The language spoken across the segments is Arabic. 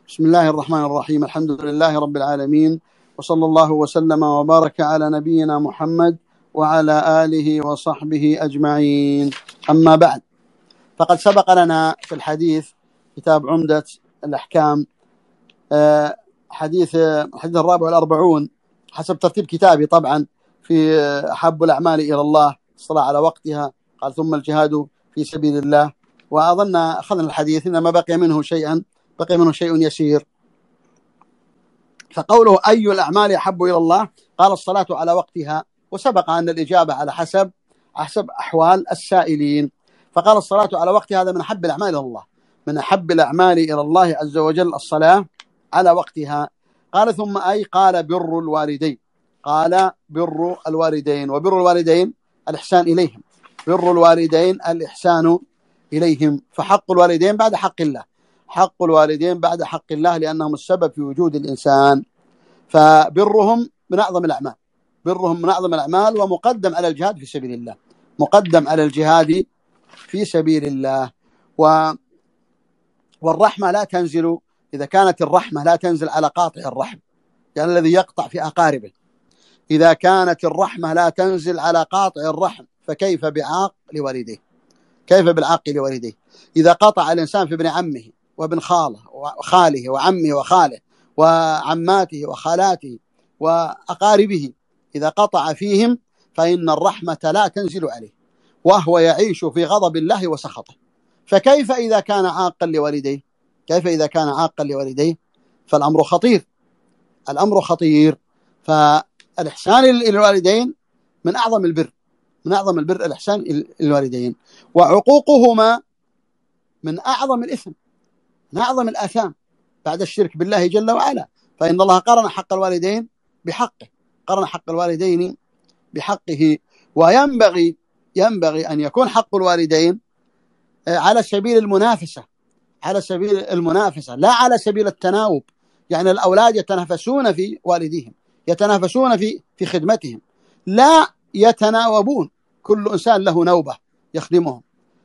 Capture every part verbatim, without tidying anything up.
بسم الله الرحمن الرحيم. الحمد لله رب العالمين، وصلى الله وسلم وبارك على نبينا محمد وعلى آله وصحبه أجمعين. أما بعد، فقد سبق لنا في الحديث كتاب عمدة الأحكام حديث الحديث الرابع والأربعون حسب ترتيب كتابي طبعا، في أحب الأعمال إلى الله الصلاة على وقتها، قال ثم الجهاد في سبيل الله. وأظن أخذنا الحديث إنما بقي منه شيئا بقي منه شيء يسير. فقوله أي الأعمال أحب إلى الله، قال الصلاة على وقتها، وسبق أن الإجابة على حسب حسب أحوال السائلين. فقال الصلاة على وقتها، هذا من أحب الأعمال إلى الله، من أحب الأعمال إلى الله عز وجل الصلاة على وقتها. قال ثم أي، قال بر الوالدين، قال بر الوالدين، وبر الوالدين الإحسان إليهم، بر الوالدين الإحسان إليهم. فحق الوالدين بعد حق الله، حق الوالدين بعد حق الله، لأنهم السبب في وجود الإنسان. فبرهم من أعظم الأعمال، برهم من أعظم الأعمال، ومقدم على الجهاد في سبيل الله، مقدم على الجهاد في سبيل الله. و والرحمة لا تنزل، إذا كانت الرحمة لا تنزل على قاطع الرحم، يعني الذي يقطع في أقاربه، إذا كانت الرحمة لا تنزل على قاطع الرحم، فكيف بعاق لوالديه؟ كيف بالعاق لوالديه؟ إذا قطع الإنسان في ابن عمه وابن خاله وخاله وعمه وخاله وعماته وخالاته وأقاربه، إذا قطع فيهم فإن الرحمة لا تنزل عليه، وهو يعيش في غضب الله وسخطه. فكيف إذا كان عاقا لوالديه؟ كيف إذا كان عاقا لوالديه؟ فالأمر خطير، الأمر خطير. فالإحسان للوالدين من أعظم البر، من أعظم البر الإحسان للوالدين. وعقوقهما من أعظم الإثم، من أعظم الآثام بعد الشرك بالله جل وعلا. فإن الله قرن حق الوالدين بحقه، قرن حق الوالدين بحقه. وينبغي ينبغي أن يكون حق الوالدين على سبيل المنافسة، على سبيل المنافسة لا على سبيل التناوب. يعني الأولاد يتنافسون في والديهم، يتنافسون في في خدمتهم، لا يتناوبون، كل إنسان له نوبة يخدمهم.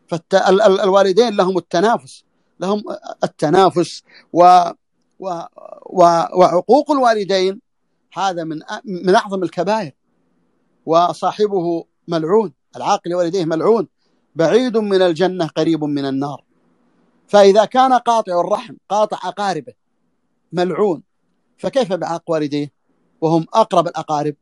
فالوالدين لهم التنافس، لهم التنافس. و و و وعقوق الوالدين هذا من من أعظم الكبائر، وصاحبه ملعون، العاق لوالديه ملعون، بعيد من الجنة قريب من النار. فإذا كان قاطع الرحم قاطع أقاربه ملعون، فكيف بعاق والديه وهم أقرب الأقارب؟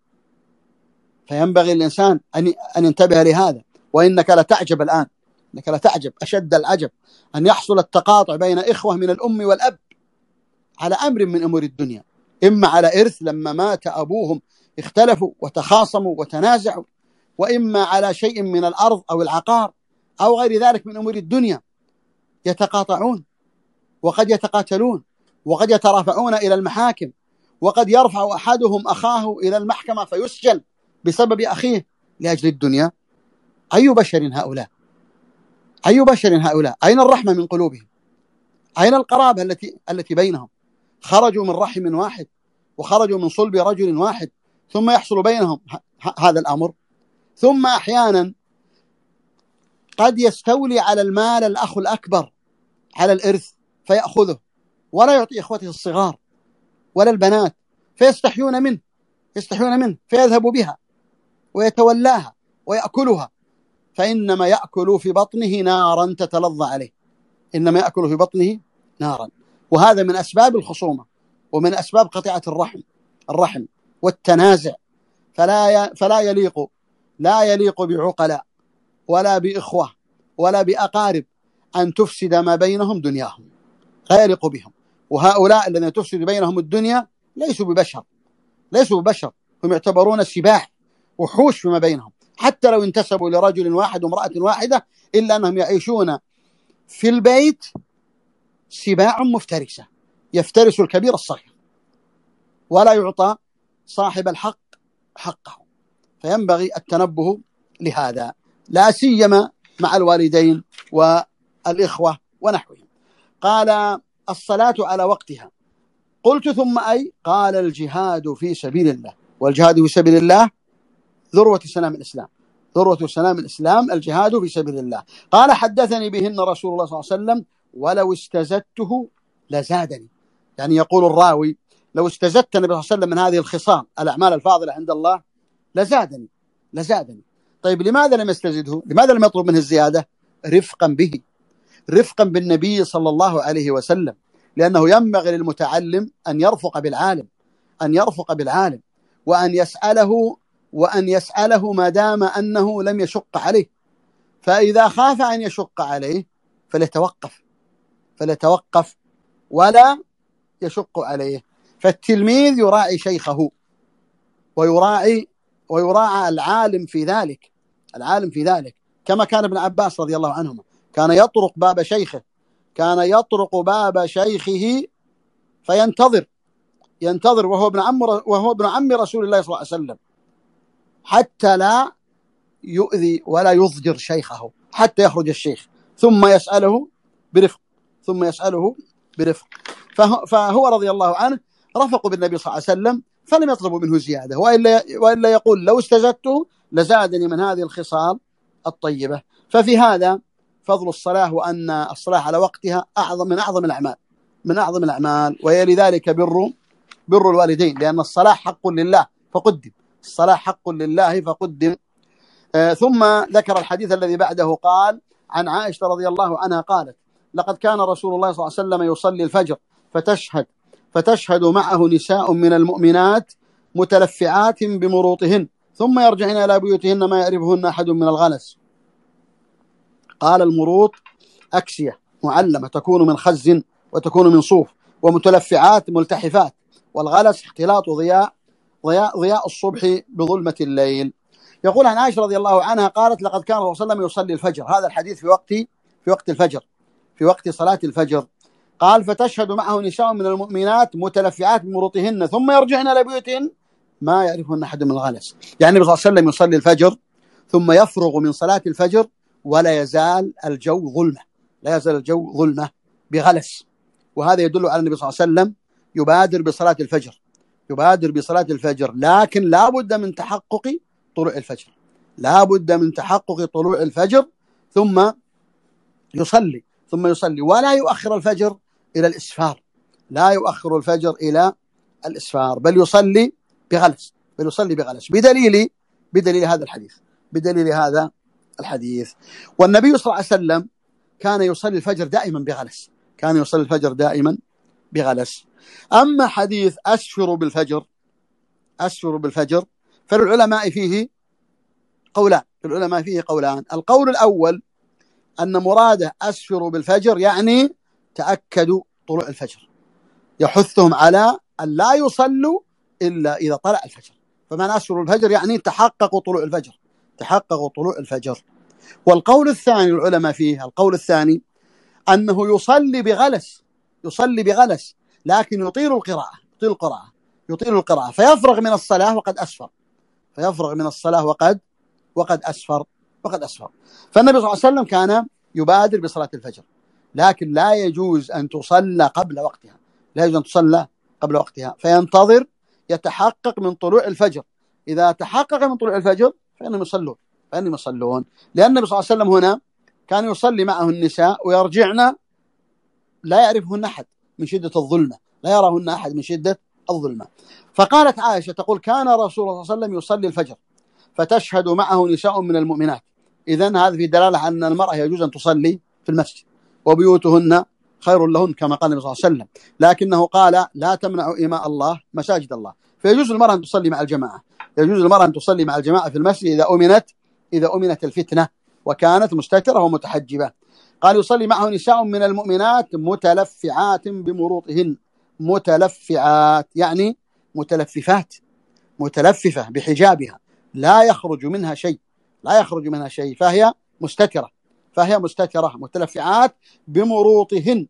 فينبغي الإنسان أن أن ينتبه لهذا. وإنك لتعجب الآن، إنك لتعجب أشد العجب أن يحصل التقاطع بين إخوة من الأم والأب على أمر من أمور الدنيا، إما على إرث لما مات أبوهم اختلفوا وتخاصموا وتنازعوا، وإما على شيء من الأرض أو العقار أو غير ذلك من أمور الدنيا، يتقاطعون وقد يتقاتلون وقد يترافعون إلى المحاكم، وقد يرفع أحدهم أخاه إلى المحكمة فيسجن بسبب أخيه لأجل الدنيا. أي بشر هؤلاء؟ أي بشر هؤلاء؟ أين الرحمة من قلوبهم؟ أين القرابة التي التي بينهم؟ خرجوا من رحم واحد وخرجوا من صلب رجل واحد، ثم يحصل بينهم هذا الأمر. ثم أحيانا قد يستولي على المال الأخ الأكبر على الإرث فيأخذه، ولا يعطي إخوته الصغار ولا البنات، فيستحيون منه يستحيون منه فيذهب بها ويتولاها ويأكلها، فإنما يأكل في بطنه نارا تتلظى عليه، إنما يأكل في بطنه نارا. وهذا من أسباب الخصومة ومن أسباب قطيعة الرحم الرحم والتنازع. فلا فلا يليق لا يليق بعقلاء ولا بإخوة ولا بأقارب أن تفسد ما بينهم دنياهم، لا يليق بهم. وهؤلاء الذين تفسد بينهم الدنيا ليسوا ببشر، ليسوا ببشر، هم يعتبرون سباع وحوش فيما بينهم، حتى لو انتسبوا لرجل واحد وامرأة واحدة، إلا أنهم يعيشون في البيت سباع مفترسة، يفترس الكبير الصغير، ولا يعطى صاحب الحق حقه. فينبغي التنبه لهذا، لا سيما مع الوالدين والإخوة ونحوهم. قال الصلاة على وقتها. قلت ثم أي؟ قال الجهاد في سبيل الله. والجهاد في سبيل الله ذروة سنام الإسلام، ذروة سنام الإسلام الجهاد في سبيل الله. قال حدثني بهن رسول الله صلى الله عليه وسلم ولو استزدته لزادني، يعني يقول الراوي لو استزدت النبي صلى الله عليه وسلم من هذه الخصال الأعمال الفاضلة عند الله لزادني لزادني طيب لماذا لم يستزده؟ لماذا لم يطلب منه الزيادة؟ رفقا به، رفقا بالنبي صلى الله عليه وسلم، لأنه ينبغي للمتعلم أن يرفق بالعالم، أن يرفق بالعالم وأن يسأله وأن يسأله ما دام أنه لم يشق عليه. فإذا خاف أن يشق عليه فليتوقف فليتوقف ولا يشق عليه. فالتلميذ يراعي شيخه ويراعي ويراعى العالم في ذلك، العالم في ذلك، كما كان ابن عباس رضي الله عنهما كان يطرق باب شيخه، كان يطرق باب شيخه فينتظر ينتظر وهو ابن عم وهو ابن عم رسول الله صلى الله عليه وسلم، حتى لا يؤذي ولا يضجر شيخه حتى يخرج الشيخ، ثم يسأله برفق ثم يسأله برفق فهو رضي الله عنه رفق بالنبي صلى الله عليه وسلم فلم يطلبوا منه زيادة، وإلا, وإلا يقول لو استزدته لزادني من هذه الخصال الطيبة. ففي هذا فضل الصلاة، وأن الصلاة على وقتها أعظم من أعظم الأعمال من أعظم الأعمال ويلي ذلك بر بر الوالدين، لأن الصلاة حق لله فقدم الصلاة حق لله فقدم. آه ثم ذكر الحديث الذي بعده، قال عن عائشة رضي الله عنها قالت لقد كان رسول الله صلى الله عليه وسلم يصلي الفجر فتشهد فتشهد معه نساء من المؤمنات متلفعات بمروطهن ثم يرجعن إلى بيوتهن ما يعرفهن أحد من الغلس. قال المروط أكسية معلمة تكون من خز وتكون من صوف، ومتلفعات ملتحفات، والغلس اختلاط ضياء ضياء ضياء الصبح بظلمة الليل. يقول عن عائشة رضي الله عنها قالت لقد كان الرسول صلى الله عليه وسلم يصلي الفجر، هذا الحديث في وقت في وقت الفجر في وقت صلاة الفجر. قال فتشهد معه نساء من المؤمنات متلفعات بمروطهن ثم يرجعن إلى بيوتهن ما يعرفهن أحد من الغلس. يعني النبي صلى الله عليه وسلم يصلي الفجر ثم يفرغ من صلاة الفجر ولا يزال الجو ظلمة لا يزال الجو ظلمة بغلس، وهذا يدل على النبي صلى الله عليه وسلم يبادر بصلاة الفجر يبادر بصلاة الفجر لكن لا بد من تحقق طلوع الفجر لا بد من تحقق طلوع الفجر ثم يصلي ثم يصلي ولا يؤخر الفجر إلى الإسفار لا يؤخر الفجر إلى الإسفار بل يصلي بغلس بل يصلي بغلس بدليل بدليل هذا الحديث بدليل هذا الحديث. والنبي صلى الله عليه وسلم كان يصلي الفجر دائما بغلس كان يصلي الفجر دائما بغلس. أما حديث أسفر بالفجر أسفر بالفجر فالعلماء فيه قولان العلماء فيه قولان القول الأول أن مراده أسفر بالفجر يعني تأكدوا طلوع الفجر، يحثهم على أن لا يصلوا إلا إذا طلع الفجر، فمن أسفر الفجر يعني تحققوا طلوع الفجر تحققوا طلوع الفجر. والقول الثاني العلماء فيه القول الثاني أنه يصلي بغلس يصلي بغلس لكن يطيل القراءة يطيل القراءة يطيل القراءة فيفرغ من الصلاة وقد أسفر فيفرغ من الصلاة وقد وقد أسفر وقد أسفر. فالنبي صلى الله عليه وسلم كان يبادر بصلاة الفجر، لكن لا يجوز أن تصلى قبل وقتها لا يجوز أن تصلى قبل وقتها فينتظر يتحقق من طلوع الفجر. إذا تحقق من طلوع الفجر فإنهم يصلون فإنهم يصلون لأن النبي صلى الله عليه وسلم هنا كان يصلي معه النساء ويرجعن لا يعرفهن أحد من شدة الظلمة لا يراهن أحد من شدة الظلمة. فقالت عائشة تقول كان رسول الله صلى الله عليه وسلم يصلي الفجر فتشهد معه نساء من المؤمنات. إذن هذا في دلالة على أن المرأة يجوز أن تصلي في المسجد وبيوتهن خير لهن كما قال النبي صلى الله عليه وسلم، لكنه قال لا تمنعوا إماء الله مساجد الله. فيجوز المرأة أن تصلي مع الجماعة يجوز المرأة أن تصلي مع الجماعة في المسجد إذا أمنت إذا أمنت الفتنة وكانت مستترة ومتحجبة. قال يصلي معه نساء من المؤمنات متلفعات بمروطهن متلفعات يعني متلففات متلففة بحجابها لا يخرج منها شيء لا يخرج منها شيء فهي مستترة فهي مستترة متلفعات بمروطهن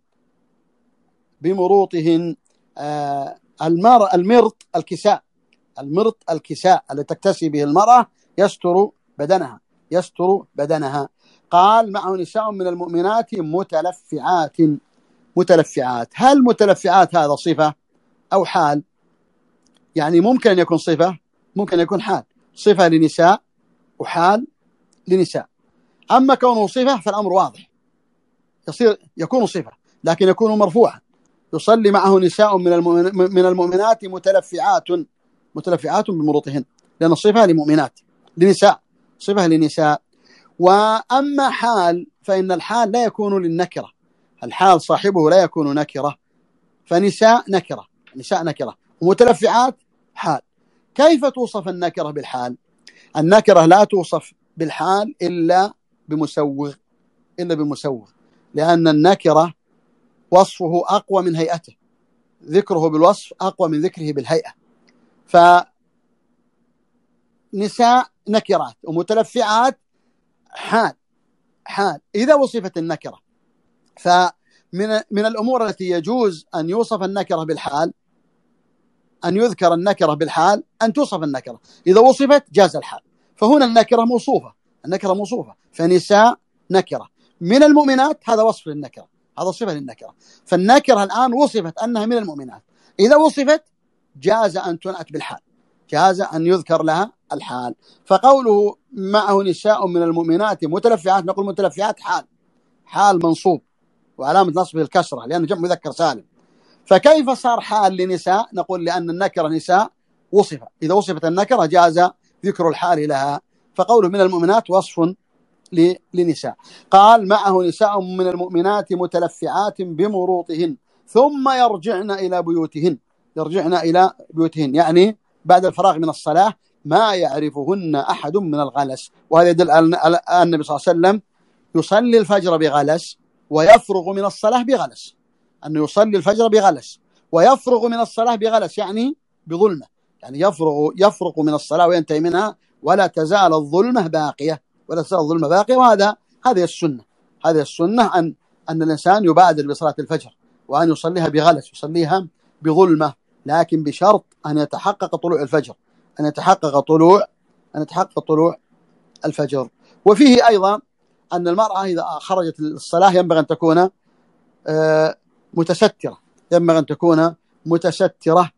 بمروطهن آه المر المرط الكساء المرط الكساء الذي تكتسي به المرأة يستر بدنها يستر بدنها. قال معه نساء من المؤمنات متلفعات متلفعات. هل متلفعات هذا صفة أو حال؟ يعني ممكن أن يكون صفة ممكن أن يكون حال، صفة لنساء وحال لنساء. أما كونه صفة فالأمر واضح يصير يكون صفة لكن يكون مرفوعا يصلي معه نساء من من المؤمنات متلفعات متلفعات بمروطهن، لأن الصفة لمؤمنات، لنساء، صفة لنساء. وأما حال فإن الحال لا يكون للنكرة، الحال صاحبه لا يكون نكرة، فنساء نكرة، نساء نكرة، ومتلفعات حال. كيف توصف النكرة بالحال؟ النكرة لا توصف بالحال إلا بمسوغ، إلا بمسوغ، لأن النكرة وصفه أقوى من هيئته، ذكره بالوصف أقوى من ذكره بالهيئة. فنساء نكرات ومتلفعات حال، حال إذا وصفت النكرة. فمن من الأمور التي يجوز أن يوصف النكرة بالحال، أن يذكر النكرة بالحال، أن توصف النكرة إذا وصفت جاز الحال. فهنا النكرة موصوفة، النكرة موصوفة، فنساء نكرة من المؤمنات، هذا وصف للنكرة، هذا صفة للنكرة. فالنكرة الآن وصفت أنها من المؤمنات، إذا وصفت جاز أن تنأت بالحال، جاز أن يذكر لها الحال. فقوله معه نساء من المؤمنات متلفعات، نقول متلفعات حال، حال منصوب وعلامة نصبه الكسرة لأنه جمع مذكر سالم. فكيف صار حال لنساء؟ نقول لأن النكرة نساء وصفة، إذا وصفت النكرة جاز ذكر الحال لها. فقوله من المؤمنات وصف لنساء. قال معه نساء من المؤمنات متلفعات بمروطهن ثم يرجعن إلى بيوتهن، يرجعن إلى بيوتهن يعني بعد الفراغ من الصلاة ما يعرفهن أحد من الغلس. وهذا يدل على النبي صلى الله عليه وسلم يصلي الفجر بغلس ويفرغ من الصلاة بغلس، أنه يصلي الفجر بغلس ويفرغ من الصلاة بغلس يعني بظلمة، يعني يفرغ يفرغ من الصلاة وينتهي منها ولا تزال الظلمة باقية، ولا تزال الظلمة باقية. وهذا هذه السنة، هذه السنة أن أن الإنسان يبادر بصلاة الفجر وأن يصليها بغلس، يصليها بظلمة، لكن بشرط أن يتحقق طلوع الفجر، أن يتحقق طلوع أن يتحقق طلوع الفجر. وفيه أيضا أن المرأة إذا خرجت للصلاة ينبغي أن تكون متسترة، ينبغي أن تكون متسترة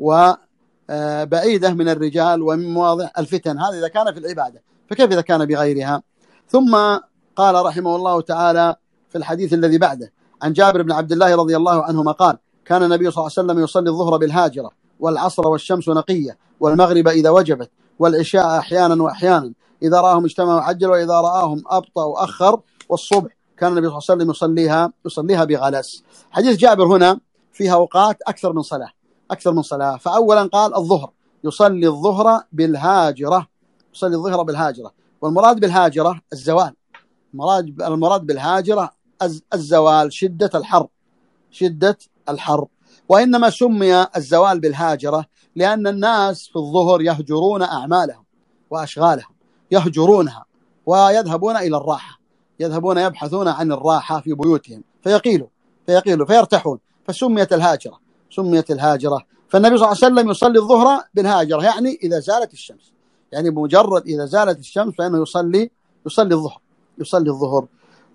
وبعيدة من الرجال ومن مواضع الفتن، هذا إذا كان في العبادة، فكيف إذا كان بغيرها؟ ثم قال رحمه الله تعالى في الحديث الذي بعده عن جابر بن عبد الله رضي الله عنهما قال كان النبي صلى الله عليه وسلم يصلي الظهر بالهاجرة والعصر والشمس نقية والمغرب إذا وجبت والعشاء أحيانا وأحيانا، إذا رآهم اجتمعوا عجل وإذا رآهم أبطأ وأخر، والصبح كان النبي صلى الله عليه وسلم يصليها يصليها بغلس. حديث جابر هنا فيها أوقات أكثر من صلاة، أكثر من صلاة. فأولا قال الظهر، يصلي الظهر بالهاجرة، يصلي الظهر بالهاجرة، والمراد بالهاجرة الزوال، المراد المراد بالهاجرة الزوال، شدة الحر، شدة الحر. وإنما سمي الزوال بالهاجرة لأن الناس في الظهر يهجرون أعمالهم وأشغالهم، يهجرونها ويذهبون إلى الراحة، يذهبون يبحثون عن الراحة في بيوتهم فيقيلوا فيقيلوا فيرتاحون، فسميت الهاجرة، سميت الهاجرة. فالنبي صلى الله عليه وسلم يصلي الظهر بالهاجرة يعني إذا زالت الشمس، يعني بمجرد إذا زالت الشمس فإنه يصلي يصلي الظهر، يصلي الظهر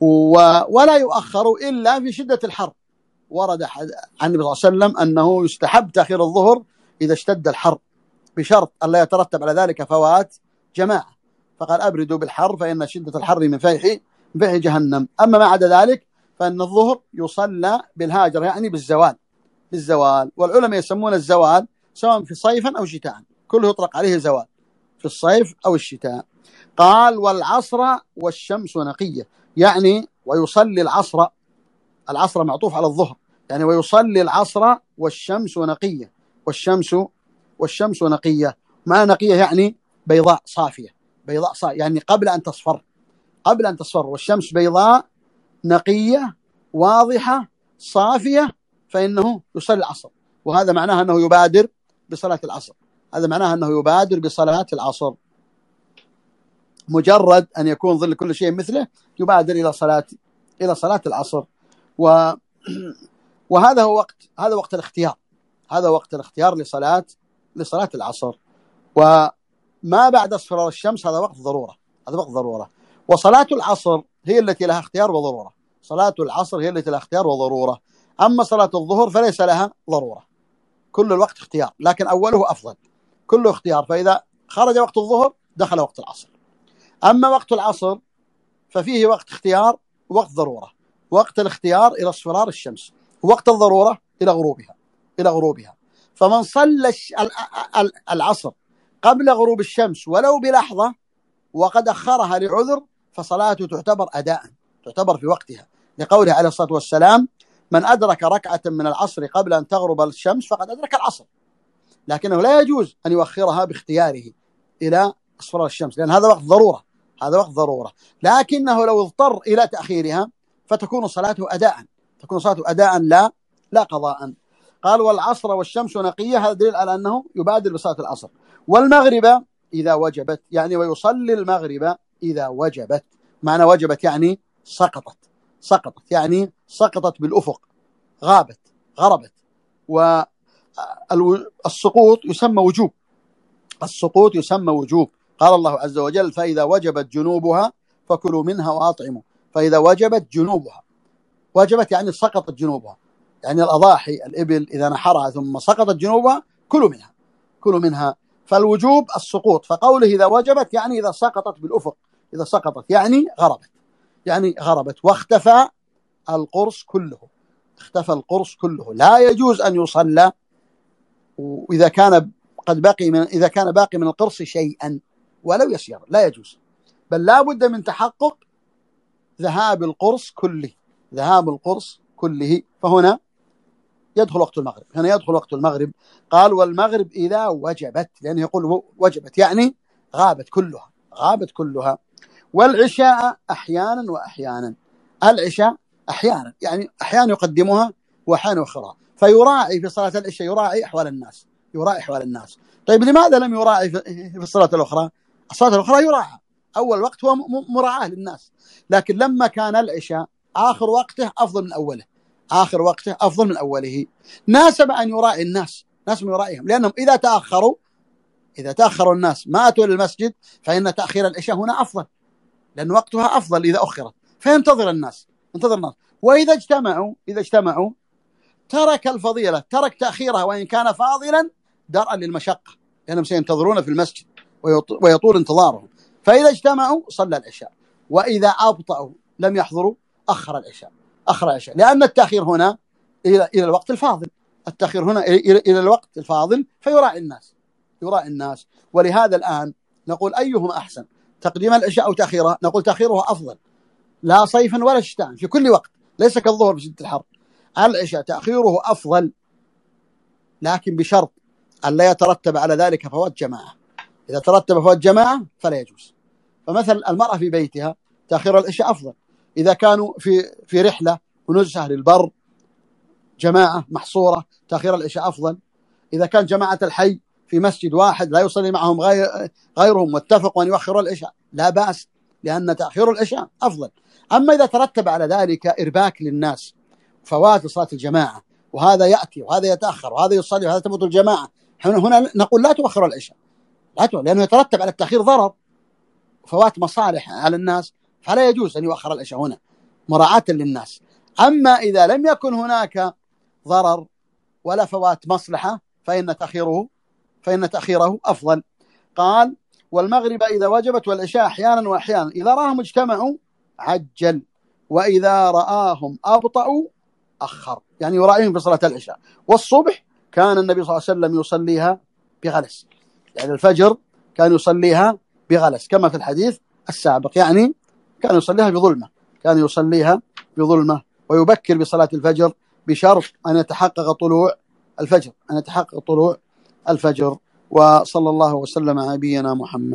ولا يؤخر إلا في شدة الحر. ورد عن النبي صلى الله عليه وسلم أنه يستحب تأخير الظهر إذا اشتد الحر بشرط أن لا يترتب على ذلك فوات جماعة، فقال أبردوا بالحر فإن شدة الحر من فيح من فيح جهنم. أما ما عدا ذلك فإن الظهر يصلى بالهاجر يعني بالزوال، بالزوال. والعلماء يسمون الزوال سواء في صيفا أو شتاء، كله يطلق عليه زوال في الصيف أو الشتاء. قال والعصر والشمس نقية يعني ويصلي العصر، العصر معطوف على الظهر يعني ويصلي العصر والشمس نقية، والشمس والشمس نقية، ما نقية يعني بيضاء صافية، بيضاء صافية يعني قبل أن تصفر، قبل أن تصفر، والشمس بيضاء نقية واضحة صافية، فإنه يصلي العصر. وهذا معناه أنه يبادر بصلاة العصر، هذا معناه أنه يبادر بصلاة العصر، مجرد أن يكون ظل كل شيء مثله يبادر إلى صلاة إلى صلاة العصر. و وهذا هو وقت، هذا وقت الاختيار، هذا وقت الاختيار لصلاة لصلاة العصر. وما بعد اصفرار الشمس هذا وقت ضرورة، هذا وقت ضرورة. وصلاة العصر هي التي لها اختيار وضرورة، صلاة العصر هي التي لها اختيار وضرورة. أما صلاة الظهر فليس لها ضرورة، كل الوقت اختيار، لكن أوله أفضل، كله اختيار، فإذا خرج وقت الظهر دخل وقت العصر. أما وقت العصر ففيه وقت اختيار ووقت ضرورة، وقت الاختيار إلى اصفرار الشمس، ووقت الضرورة إلى غروبها إلى غروبها. فمن صلى العصر قبل غروب الشمس ولو بلحظة وقد أخرها لعذر فصلاته تعتبر أداء، تعتبر في وقتها، لقوله عليه الصلاة والسلام: من أدرك ركعة من العصر قبل أن تغرب الشمس فقد أدرك العصر. لكنه لا يجوز أن يؤخرها باختياره إلى أصفار الشمس، لأن هذا وقت ضرورة، هذا وقت ضرورة. لكنه لو اضطر إلى تأخيرها فتكون صلاته أداء، تكون صلاته أداء لا لا قضاء. قال: والعصر والشمس نقية، هذا دليل على أنه يبادر بصلاة العصر. والمغرب إذا وجبت، يعني ويصلي المغرب إذا وجبت. معنى وجبت يعني سقطت، سقطت يعني سقطت بالأفق، غابت، غربت. والسقوط يسمى وجوب، السقوط يسمى وجوب. قال الله عز وجل: فإذا وجبت جنوبها فكلوا منها وأطعموا. فإذا وجبت جنوبها، وجبت يعني سقطت جنوبها، يعني الأضاحي الإبل إذا نحرها ثم سقطت جنوبها كلوا منها، كلوا منها. فالوجوب السقوط، فقوله إذا وجبت يعني إذا سقطت بالأفق، إذا سقطت يعني غربت، يعني غربت. واختفى القرص كله، اختفى القرص كله. لا يجوز أن يصلى وإذا كان قد بقي من إذا كان باقي من القرص شيئا ولو يسير، لا يجوز، بل لا بد من تحقق ذهاب القرص كله، ذهاب القرص كله. فهنا يدخل وقت المغرب، هنا يدخل وقت المغرب. قال: والمغرب إذا وجبت، لأنه يقول وجبت يعني غابت كلها، غابت كلها. والعشاء أحيانا وأحيانا، العشاء أحيانا يعني أحيانا يقدمها وأحيانا يؤخرها. فيراعي في صلاة العشاء، يراعي أحوال الناس، يراعي أحوال الناس. طيب لماذا لم يراعي في الصلاة الأخرى؟ الصلاة الأخرى يراعى، أول وقت هو مراعاة للناس، لكن لما كان العشاء آخر وقته أفضل من أوله، آخر وقته أفضل من أوله، ناسب أن يراعي الناس، ناس من يراعيهم، لأنهم إذا تأخروا إذا تأخروا الناس ما أتوا للمسجد فإن تأخير العشاء هنا أفضل، لأن وقتها أفضل إذا أخرت، فينتظر الناس، ينتظر الناس. وإذا اجتمعوا إذا اجتمعوا ترك الفضيلة، ترك تأخيرها وإن كان فاضلا درءا للمشقة، لأنهم سينتظرون في المسجد ويطول انتظارهم. فإذا اجتمعوا صلى العشاء، وإذا أبطأوا لم يحضروا أخر العشاء، أخر العشاء، لأن التأخير هنا إلى إلى الوقت الفاضل، التأخير هنا إلى إلى الوقت الفاضل، فيراعي الناس، يراعي الناس. ولهذا الآن نقول أيهما أحسن، تقديم العشاء أو تأخيرها؟ نقول تأخيرها أفضل، لا صيفا ولا شتاء، في كل وقت، ليس كالظهر في شدة الحر. العشاء تأخيره أفضل، لكن بشرط أن لا يترتب على ذلك فوات جماعة. إذا ترتب فوات جماعة فلا يجوز. فمثل المرأة في بيتها تأخير العشاء أفضل، إذا كانوا في في رحلة ونزهة للبر جماعة محصورة تأخير العشاء أفضل. إذا كان جماعة الحي في مسجد واحد لا يصلي معهم غير غيرهم واتفقوا أن يؤخروا العشاء لا بأس، لأن تأخير العشاء أفضل. أما إذا ترتب على ذلك إرباك للناس، فوات صلاة الجماعة، وهذا يأتي وهذا يتأخر وهذا يصلي وهذا تفوت الجماعة، هنا نقول لا تؤخر العشاء، لا تؤخر، لأنه يترتب على التأخير ضرر، فوات مصالح على الناس، فلا يجوز أن يؤخر العشاء هنا مراعاة للناس. أما إذا لم يكن هناك ضرر ولا فوات مصلحة فإن تأخيره فإن تأخيره أفضل. قال: والمغرب إذا وجبت والعشاء أحيانا وأحيانا، إذا رآهم اجتمعوا عجل، وإذا رآهم أبطأوا أخر، يعني يراعيهم في صلاة العشاء. والصبح كان النبي صلى الله عليه وسلم يصليها بغلس، يعني الفجر كان يصليها بغلس كما في الحديث السابق، يعني كان يصليها بظلمة، كان يصليها بظلمة. ويبكر بصلاة الفجر بشرط أن يتحقق طلوع الفجر، أن يتحقق طلوع الفجر. وصلى الله وسلم على نبينا محمد.